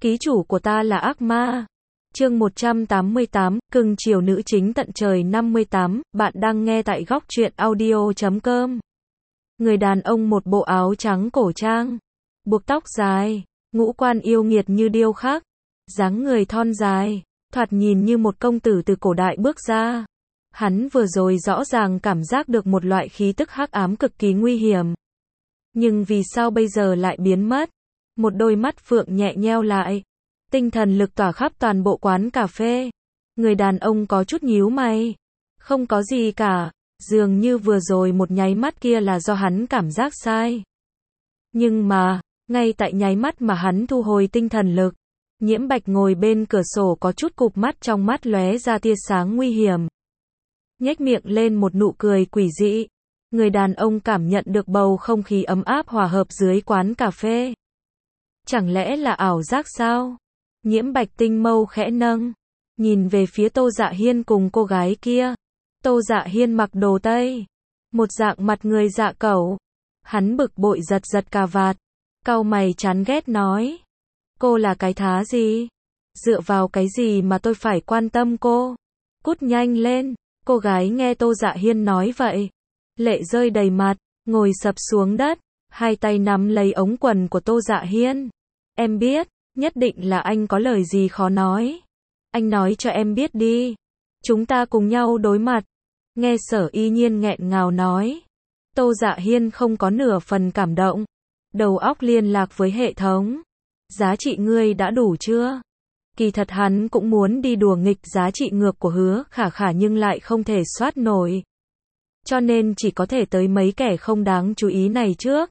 Ký chủ của ta là ác ma. Chương 188, cưng chiều nữ chính tận trời 58, bạn đang nghe tại góc truyện audio.com. Người đàn ông một bộ áo trắng cổ trang, buộc tóc dài, ngũ quan yêu nghiệt như điêu khắc, dáng người thon dài, thoạt nhìn như một công tử từ cổ đại bước ra. Hắn vừa rồi rõ ràng cảm giác được một loại khí tức hắc ám cực kỳ nguy hiểm. Nhưng vì sao bây giờ lại biến mất? Một đôi mắt phượng nhẹ nheo lại. Tinh thần lực tỏa khắp toàn bộ quán cà phê. Người đàn ông có chút nhíu mày. Không có gì cả. Dường như vừa rồi một nháy mắt kia là do hắn cảm giác sai. Nhưng mà, ngay tại nháy mắt mà hắn thu hồi tinh thần lực, Nhiễm Bạch ngồi bên cửa sổ có chút cụp mắt, trong mắt lóe ra tia sáng nguy hiểm. Nhếch miệng lên một nụ cười quỷ dị. Người đàn ông cảm nhận được bầu không khí ấm áp hòa hợp dưới quán cà phê. Chẳng lẽ là ảo giác sao? Nhiễm Bạch tinh mâu khẽ nâng, nhìn về phía Tô Dạ Hiên cùng cô gái kia. Tô Dạ Hiên mặc đồ Tây, một dạng mặt người dạ cẩu. Hắn bực bội giật giật cà vạt, cau mày chán ghét nói. Cô là cái thá gì? Dựa vào cái gì mà tôi phải quan tâm cô? Cút nhanh lên. Cô gái nghe Tô Dạ Hiên nói vậy, lệ rơi đầy mặt, ngồi sập xuống đất, hai tay nắm lấy ống quần của Tô Dạ Hiên. Em biết, nhất định là anh có lời gì khó nói. Anh nói cho em biết đi. Chúng ta cùng nhau đối mặt. Nghe Sở Y Nhiên nghẹn ngào nói. Tô Dạ Hiên không có nửa phần cảm động. Đầu óc liên lạc với hệ thống. Giá trị ngươi đã đủ chưa? Kỳ thật hắn cũng muốn đi đùa nghịch giá trị ngược của Hứa Khả Khả nhưng lại không thể soát nổi. Cho nên chỉ có thể tới mấy kẻ không đáng chú ý này trước.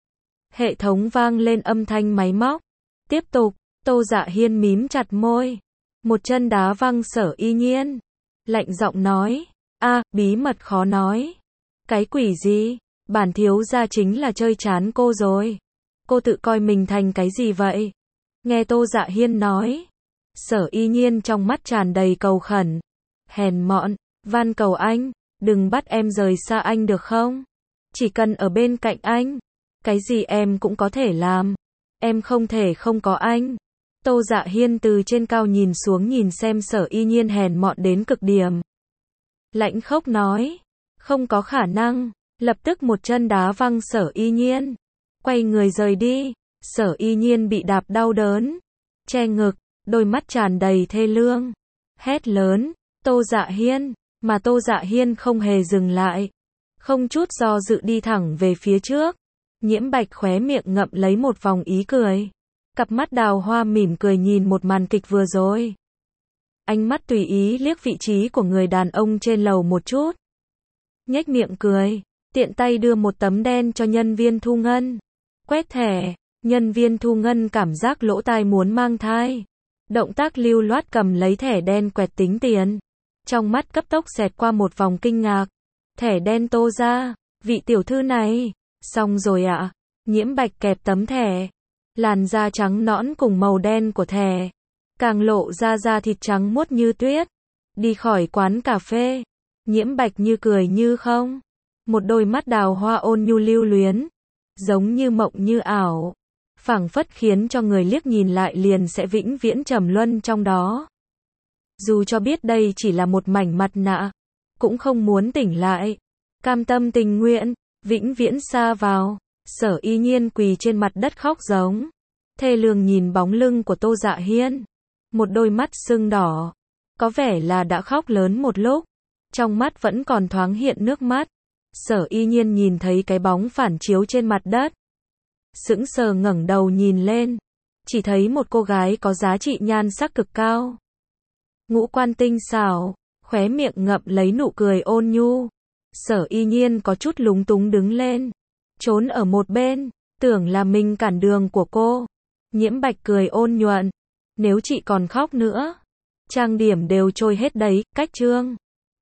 Hệ thống vang lên âm thanh máy móc. Tiếp tục, Tô Dạ Hiên mím chặt môi. Một chân đá văng Sở Y Nhiên. Lạnh giọng nói, bí mật khó nói. Cái quỷ gì? Bản thiếu gia chính là chơi chán cô rồi. Cô tự coi mình thành cái gì vậy? Nghe Tô Dạ Hiên nói. Sở Y Nhiên trong mắt tràn đầy cầu khẩn. Hèn mọn, van cầu anh, đừng bắt em rời xa anh được không? Chỉ cần ở bên cạnh anh, cái gì em cũng có thể làm. Em không thể không có anh. Tô Dạ Hiên từ trên cao nhìn xuống nhìn xem Sở Y Nhiên hèn mọn đến cực điểm. Lãnh khốc nói, không có khả năng, lập tức một chân đá văng Sở Y Nhiên. Quay người rời đi, Sở Y Nhiên bị đạp đau đớn, che ngực, đôi mắt tràn đầy thê lương. Hét lớn, Tô Dạ Hiên, mà Tô Dạ Hiên không hề dừng lại. Không chút do dự đi thẳng về phía trước. Nhiễm Bạch khóe miệng ngậm lấy một vòng ý cười. Cặp mắt đào hoa mỉm cười nhìn một màn kịch vừa rồi. Ánh mắt tùy ý liếc vị trí của người đàn ông trên lầu một chút. Nhếch miệng cười, tiện tay đưa một tấm đen cho nhân viên thu ngân. Quét thẻ, nhân viên thu ngân cảm giác lỗ tai muốn mang thai. Động tác lưu loát cầm lấy thẻ đen quẹt tính tiền. Trong mắt cấp tốc xẹt qua một vòng kinh ngạc. Thẻ đen Tô ra, vị tiểu thư này, xong rồi ạ. Nhiễm Bạch kẹp tấm thẻ. Làn da trắng nõn cùng màu đen của thẻ. Càng lộ ra da thịt trắng muốt như tuyết. Đi khỏi quán cà phê. Nhiễm Bạch như cười như không. Một đôi mắt đào hoa ôn nhu lưu luyến. Giống như mộng như ảo. Phảng phất khiến cho người liếc nhìn lại liền sẽ vĩnh viễn trầm luân trong đó. Dù cho biết đây chỉ là một mảnh mặt nạ, cũng không muốn tỉnh lại. Cam tâm tình nguyện, vĩnh viễn xa vào. Sở Y Nhiên quỳ trên mặt đất khóc giống. Thê lương nhìn bóng lưng của Tô Dạ Hiên. Một đôi mắt sưng đỏ. Có vẻ là đã khóc lớn một lúc. Trong mắt vẫn còn thoáng hiện nước mắt. Sở Y Nhiên nhìn thấy cái bóng phản chiếu trên mặt đất. Sững sờ ngẩng đầu nhìn lên. Chỉ thấy một cô gái có giá trị nhan sắc cực cao. Ngũ quan tinh xảo, khóe miệng ngậm lấy nụ cười ôn nhu. Sở Y Nhiên có chút lúng túng đứng lên. Trốn ở một bên, tưởng là mình cản đường của cô. Nhiễm Bạch cười ôn nhuận. Nếu chị còn khóc nữa, trang điểm đều trôi hết đấy, cách trương.